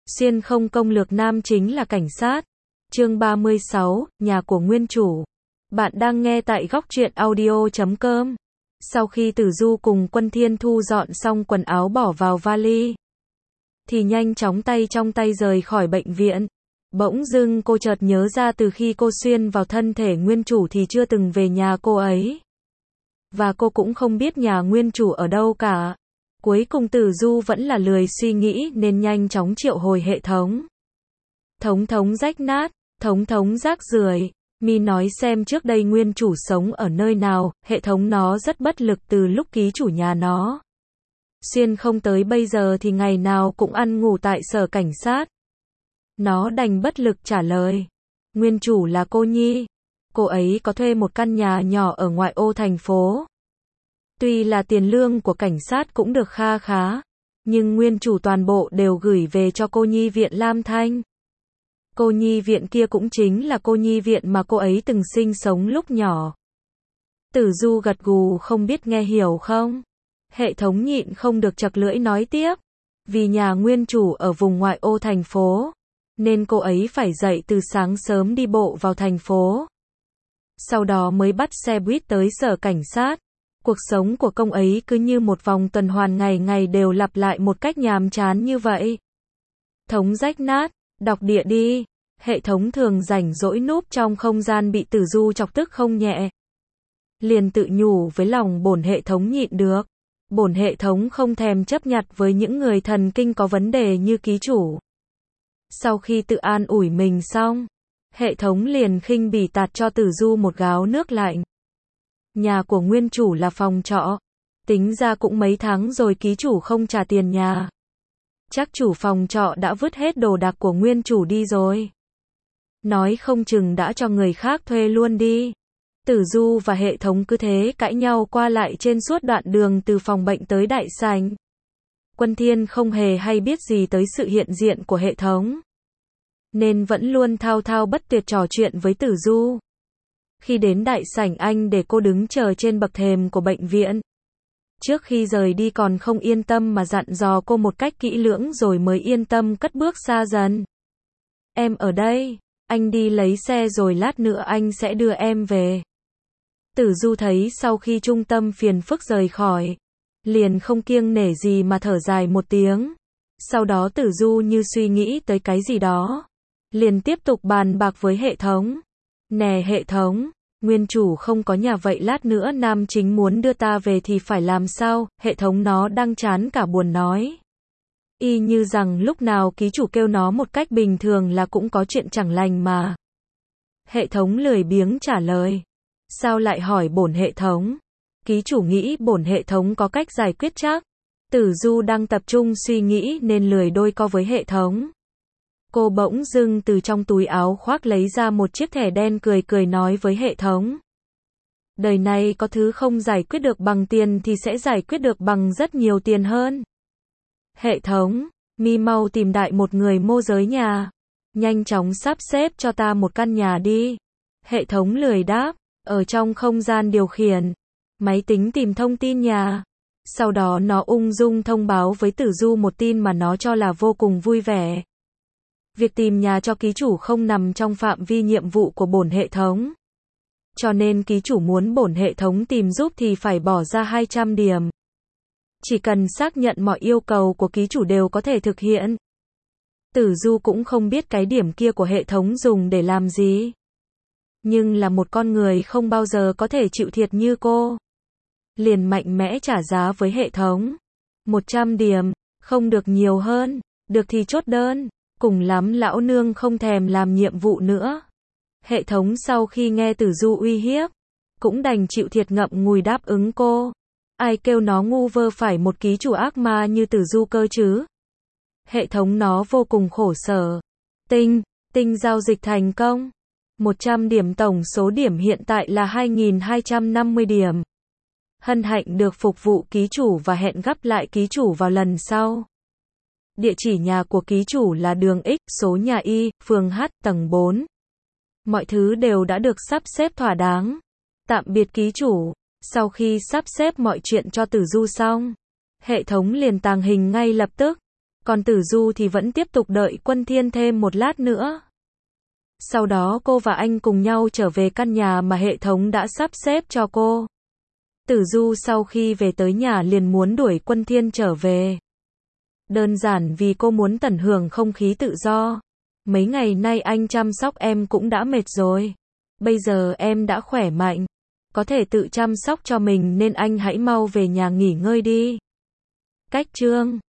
Xuyên không công lược nam chính là cảnh sát. Chương 36, nhà của nguyên chủ. Bạn đang nghe tại góc truyện audio.com. Sau khi Tử Du cùng Quân Thiên thu dọn xong quần áo bỏ vào vali, thì nhanh chóng tay trong tay rời khỏi bệnh viện. Bỗng dưng cô chợt nhớ ra từ khi cô xuyên vào thân thể nguyên chủ thì chưa từng về nhà cô ấy. Và cô cũng không biết nhà nguyên chủ ở đâu cả. Cuối cùng Tử Du vẫn là lười suy nghĩ nên nhanh chóng triệu hồi hệ thống. Thống rách nát, thống rác rưởi. Mi nói xem trước đây nguyên chủ sống ở nơi nào, hệ thống nó rất bất lực từ lúc ký chủ nhà nó xuyên không tới bây giờ thì ngày nào cũng ăn ngủ tại sở cảnh sát. Nó đành bất lực trả lời. Nguyên chủ là cô Nhi. Cô ấy có thuê một căn nhà nhỏ ở ngoại ô thành phố. Tuy là tiền lương của cảnh sát cũng được kha khá, nhưng nguyên chủ toàn bộ đều gửi về cho cô Nhi viện Lam Thanh. Cô Nhi viện kia cũng chính là cô Nhi viện mà cô ấy từng sinh sống lúc nhỏ. Tử Du gật gù không biết nghe hiểu không. Hệ thống nhịn không được chật lưỡi nói tiếp. Vì nhà nguyên chủ ở vùng ngoại ô thành phố, nên cô ấy phải dậy từ sáng sớm đi bộ vào thành phố. Sau đó mới bắt xe buýt tới sở cảnh sát. Cuộc sống của công ấy cứ như một vòng tuần hoàn ngày ngày đều lặp lại một cách nhàm chán như vậy. Thống rách nát, đọc địa đi. Hệ thống thường rảnh rỗi núp trong không gian bị Tử Du chọc tức không nhẹ. Liền tự nhủ với lòng bổn hệ thống nhịn được. Bổn hệ thống không thèm chấp nhặt với những người thần kinh có vấn đề như ký chủ. Sau khi tự an ủi mình xong, hệ thống liền khinh bỉ tạt cho Tử Du một gáo nước lạnh. Nhà của nguyên chủ là phòng trọ. Tính ra cũng mấy tháng rồi ký chủ không trả tiền nhà. Chắc chủ phòng trọ đã vứt hết đồ đạc của nguyên chủ đi rồi. Nói không chừng đã cho người khác thuê luôn đi. Tử Du và hệ thống cứ thế cãi nhau qua lại trên suốt đoạn đường từ phòng bệnh tới đại sảnh. Quân Thiên không hề hay biết gì tới sự hiện diện của hệ thống, nên vẫn luôn thao thao bất tuyệt trò chuyện với Tử Du. Khi đến đại sảnh anh để cô đứng chờ trên bậc thềm của bệnh viện. Trước khi rời đi còn không yên tâm mà dặn dò cô một cách kỹ lưỡng rồi mới yên tâm cất bước xa dần. Em ở đây, anh đi lấy xe rồi lát nữa anh sẽ đưa em về. Tử Du thấy sau khi trung tâm phiền phức rời khỏi, liền không kiêng nể gì mà thở dài một tiếng. Sau đó Tử Du như suy nghĩ tới cái gì đó, liền tiếp tục bàn bạc với hệ thống. Nè hệ thống, nguyên chủ không có nhà vậy lát nữa nam chính muốn đưa ta về thì phải làm sao? Hệ thống nó đang chán cả buồn nói. Y như rằng lúc nào ký chủ kêu nó một cách bình thường là cũng có chuyện chẳng lành mà. Hệ thống lười biếng trả lời. Sao lại hỏi bổn hệ thống? Ký chủ nghĩ bổn hệ thống có cách giải quyết chắc. Tử Du đang tập trung suy nghĩ nên lười đôi co với hệ thống. Cô bỗng dưng từ trong túi áo khoác lấy ra một chiếc thẻ đen cười cười nói với hệ thống. Đời này có thứ không giải quyết được bằng tiền thì sẽ giải quyết được bằng rất nhiều tiền hơn. Hệ thống, mi mau tìm đại một người môi giới nhà. Nhanh chóng sắp xếp cho ta một căn nhà đi. Hệ thống lười đáp, ở trong không gian điều khiển. Máy tính tìm thông tin nhà. Sau đó nó ung dung thông báo với Tử Du một tin mà nó cho là vô cùng vui vẻ. Việc tìm nhà cho ký chủ không nằm trong phạm vi nhiệm vụ của bổn hệ thống. Cho nên ký chủ muốn bổn hệ thống tìm giúp thì phải bỏ ra 200 điểm. Chỉ cần xác nhận mọi yêu cầu của ký chủ đều có thể thực hiện. Tử Du cũng không biết cái điểm kia của hệ thống dùng để làm gì. Nhưng là một con người không bao giờ có thể chịu thiệt như cô. Liền mạnh mẽ trả giá với hệ thống. 100 điểm, không được nhiều hơn, được thì chốt đơn. Cùng lắm lão nương không thèm làm nhiệm vụ nữa. Hệ thống sau khi nghe Tử Du uy hiếp, cũng đành chịu thiệt ngậm ngùi đáp ứng cô. Ai kêu nó ngu vơ phải một ký chủ ác ma như Tử Du cơ chứ. Hệ thống nó vô cùng khổ sở. Tinh giao dịch thành công. 100 điểm tổng số điểm hiện tại là 2.250 điểm. Hân hạnh được phục vụ ký chủ và hẹn gặp lại ký chủ vào lần sau. Địa chỉ nhà của ký chủ là đường X, số nhà Y, phường H, tầng 4. Mọi thứ đều đã được sắp xếp thỏa đáng. Tạm biệt ký chủ. Sau khi sắp xếp mọi chuyện cho Tử Du xong, hệ thống liền tàng hình ngay lập tức. Còn Tử Du thì vẫn tiếp tục đợi Quân Thiên thêm một lát nữa. Sau đó cô và anh cùng nhau trở về căn nhà mà hệ thống đã sắp xếp cho cô. Tử Du sau khi về tới nhà liền muốn đuổi Quân Thiên trở về. Đơn giản vì cô muốn tận hưởng không khí tự do. Mấy ngày nay anh chăm sóc em cũng đã mệt rồi. Bây giờ em đã khỏe mạnh, có thể tự chăm sóc cho mình nên anh hãy mau về nhà nghỉ ngơi đi. Cách chương